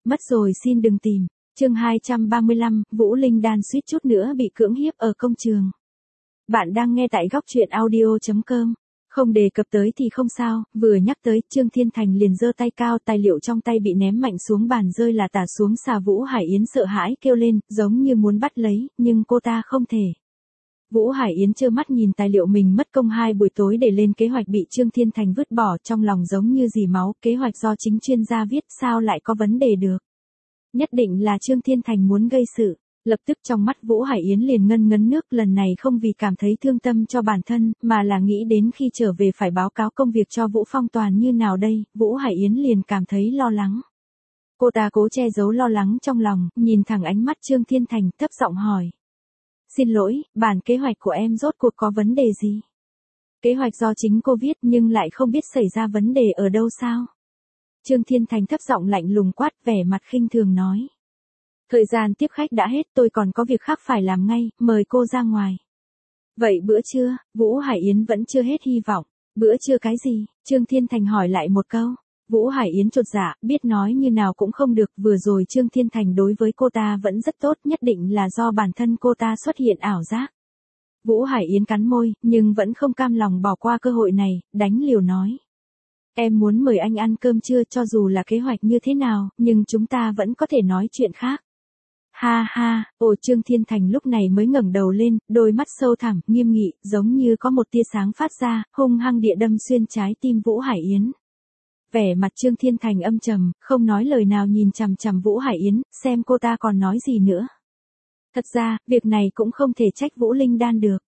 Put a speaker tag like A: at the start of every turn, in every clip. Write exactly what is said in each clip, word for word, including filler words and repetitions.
A: Mất rồi xin đừng tìm. Chương hai trăm ba mươi lăm, Vũ Linh Đan suýt chút nữa bị cưỡng hiếp ở công trường. Bạn đang nghe tại góc truyện audio chấm com. Không đề cập tới thì không sao, vừa nhắc tới, Trương Thiên Thành liền giơ tay cao, tài liệu trong tay bị ném mạnh xuống bàn rơi là tả xuống xà. Vũ Hải Yến sợ hãi kêu lên, giống như muốn bắt lấy, nhưng cô ta không thể. Vũ Hải Yến trơ mắt nhìn tài liệu mình mất công hai buổi tối để lên kế hoạch bị Trương Thiên Thành vứt bỏ, trong lòng giống như dì máu, kế hoạch do chính chuyên gia viết sao lại có vấn đề được. Nhất định là Trương Thiên Thành muốn gây sự. Lập tức trong mắt Vũ Hải Yến liền ngân ngấn nước, lần này không vì cảm thấy thương tâm cho bản thân, mà là nghĩ đến khi trở về phải báo cáo công việc cho Vũ Phong Toàn như nào đây, Vũ Hải Yến liền cảm thấy lo lắng. Cô ta cố che giấu lo lắng trong lòng, nhìn thẳng ánh mắt Trương Thiên Thành, thấp giọng hỏi. Xin lỗi, bản kế hoạch của em rốt cuộc có vấn đề gì? Kế hoạch do chính cô viết nhưng lại không biết xảy ra vấn đề ở đâu sao? Trương Thiên Thành thấp giọng lạnh lùng quát, vẻ mặt khinh thường nói. Thời gian tiếp khách đã hết, tôi còn có việc khác phải làm ngay, mời cô ra ngoài. Vậy bữa trưa, Vũ Hải Yến vẫn chưa hết hy vọng. Bữa trưa cái gì? Trương Thiên Thành hỏi lại một câu. Vũ Hải Yến chột dạ, biết nói như nào cũng không được, vừa rồi Trương Thiên Thành đối với cô ta vẫn rất tốt, nhất định là do bản thân cô ta xuất hiện ảo giác. Vũ Hải Yến cắn môi, nhưng vẫn không cam lòng bỏ qua cơ hội này, đánh liều nói. Em muốn mời anh ăn cơm trưa, cho dù là kế hoạch như thế nào, nhưng chúng ta vẫn có thể nói chuyện khác. Ha ha, ồ Trương Thiên Thành lúc này mới ngẩng đầu lên, đôi mắt sâu thẳm, nghiêm nghị, giống như có một tia sáng phát ra, hung hăng địa đâm xuyên trái tim Vũ Hải Yến. Vẻ mặt Trương Thiên Thành âm trầm, không nói lời nào nhìn chằm chằm Vũ Hải Yến, xem cô ta còn nói gì nữa. Thật ra, việc này cũng không thể trách Vũ Linh Đan được.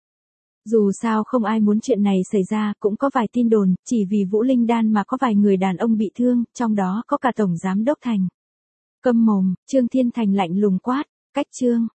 A: Dù sao không ai muốn chuyện này xảy ra, cũng có vài tin đồn, chỉ vì Vũ Linh Đan mà có vài người đàn ông bị thương, trong đó có cả Tổng Giám Đốc Thành. Câm mồm, Trương Thiên Thành lạnh lùng quát, cách Trương,